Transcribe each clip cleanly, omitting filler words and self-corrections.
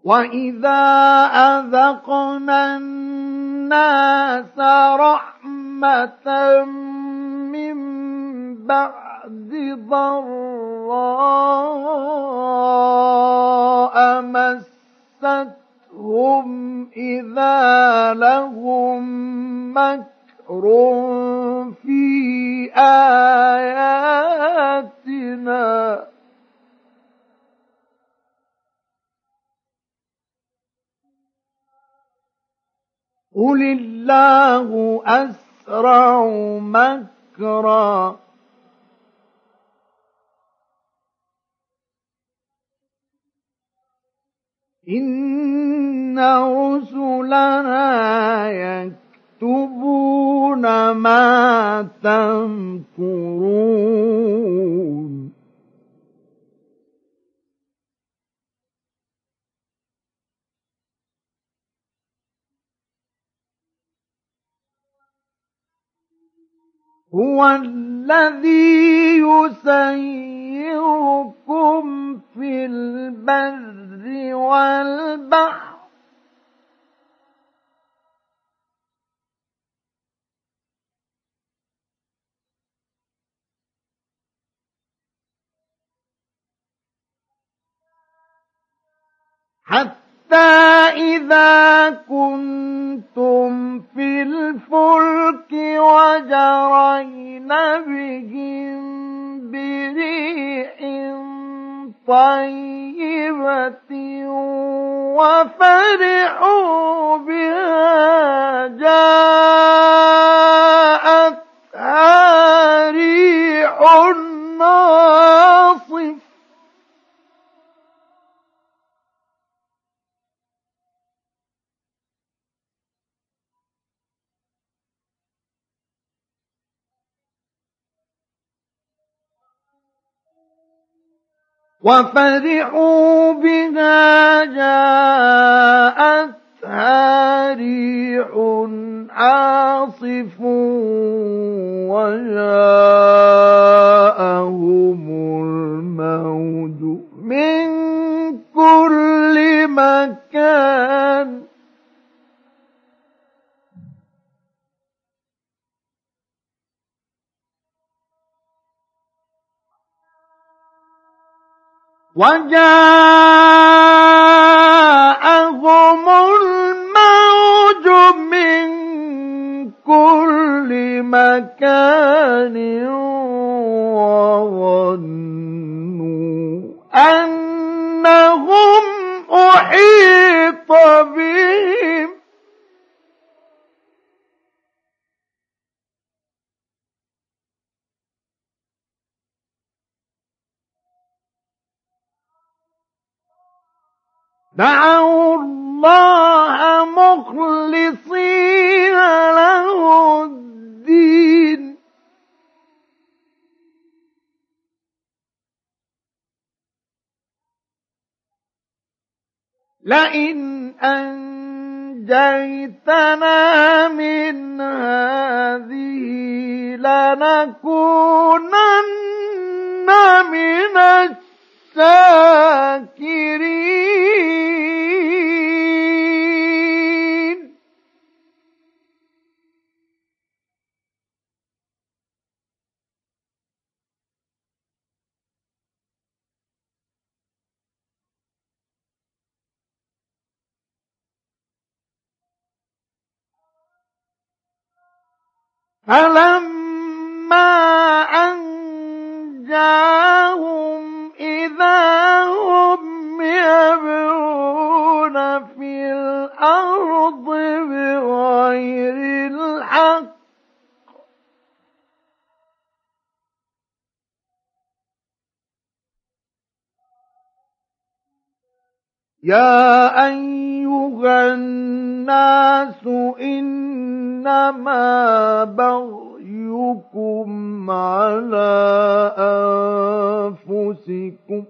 وَإِذَا أَذَقْنَا النَّاسَ رَحْمَةً مِّن بَعْدِ ضَرَّاءَ مَسَّتْهُمْ إِذَا لَهُم مَّكْرٌ فِي آيَاتِنَا قُلِ اللَّهُ أَسْرَعُ مَكْرًا إِنَّ رُسُلَنَا يَكْتُبُونَ مَا تَمْكُرُونَ هُوَ الَّذِي يُسَيِّرُكُمْ فِي الْبَرِّ وَالْبَحْرِ حَتَّى إِذَا كُنتُمْ فِي الْفُلْكِ وَجَرَيْنَ بِهِم بِرِيحٍ طَيِّبَةٍ وَفَرِحُوا بِهَا جَاءَتْهَا رِيحٌ عَاصِفٌ وَفَرِحُوا بِهَا جَاءَتْهَا رِيحٌ عَاصِفٌ وَجَاءَهُمُ الْمَوْجُ مِنْ كُلِّ مَكَانٍ وَجَاءَهُمُ الْمَوْجُ مِنْ كُلِّ مَكَانٍ وَظَنُّوا أَنَّهُمْ أُحِيطَ بِهِمْ دعوا الله مخلصين له الدين لئن أنجيتنا من هذه لنكونن من الشاكرين فَلَمَّا أَنجَاهُمْ إِذَا هُمْ يَبْغُونَ فِي الْأَرْضِ بِغَيْرِ الْحَقِّ يَا أَيُّهَا النَّاسُ إِنَّمَا بَغْيُكُمْ عَلَىٰ أَنفُسِكُمْ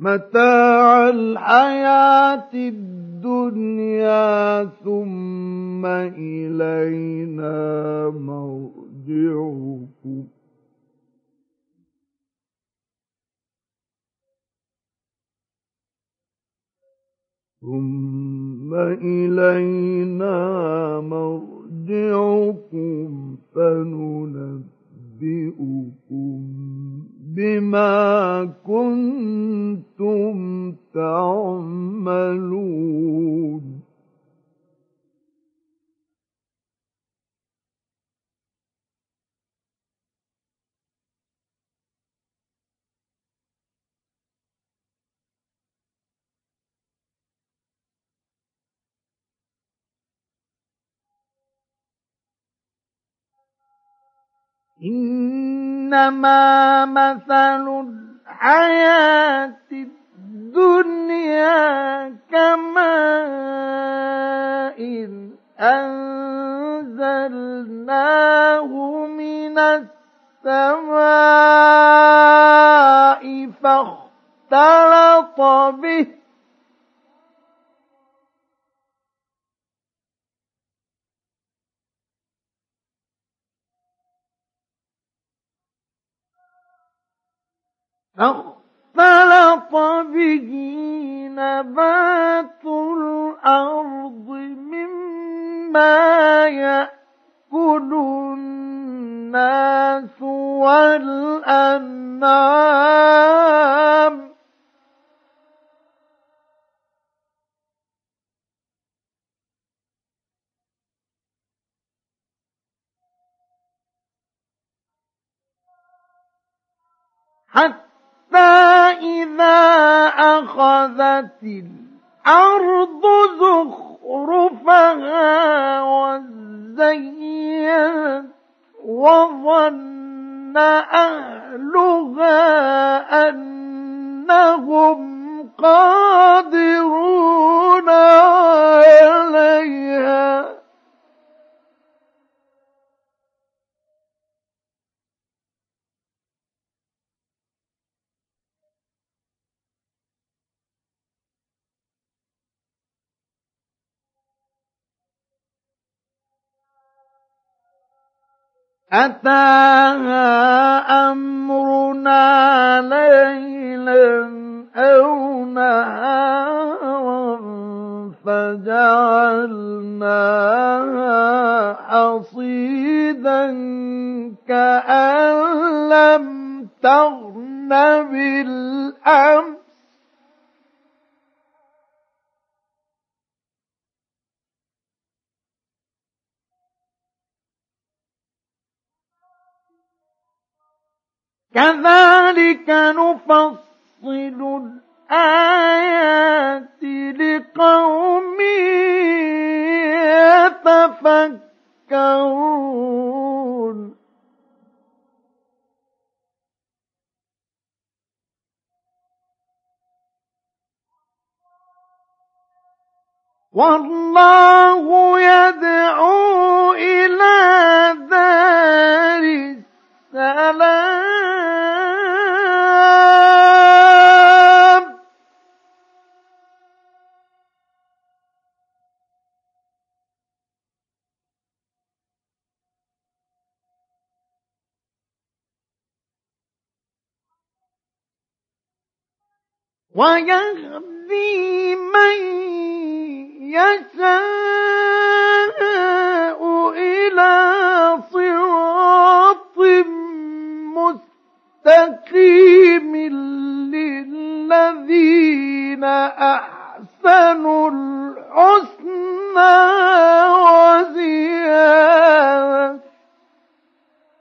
متاع الحياة الدنيا ثم إلينا مرجعكم فننبئكم بما كنتم تعملون إنما مثل الحياة الدنيا كماء أنزلناه من السماء فاختلط به نبات الأرض مما يأكل الناس والأنعام حتى إذا أخذت الأرض زخرفها وزينت وظن أهلها أنهم قادرون عليها أتاها أمرنا ليلا أو نهارا فجعلناها حصيدا كأن لم تغن بالأمس كذلك نفصل الآيات لقوم يتفكرون والله يدعو إلى دار السلام ويهدي من يشاء إلى صراط مستقيم للذين أحسنوا الحسنى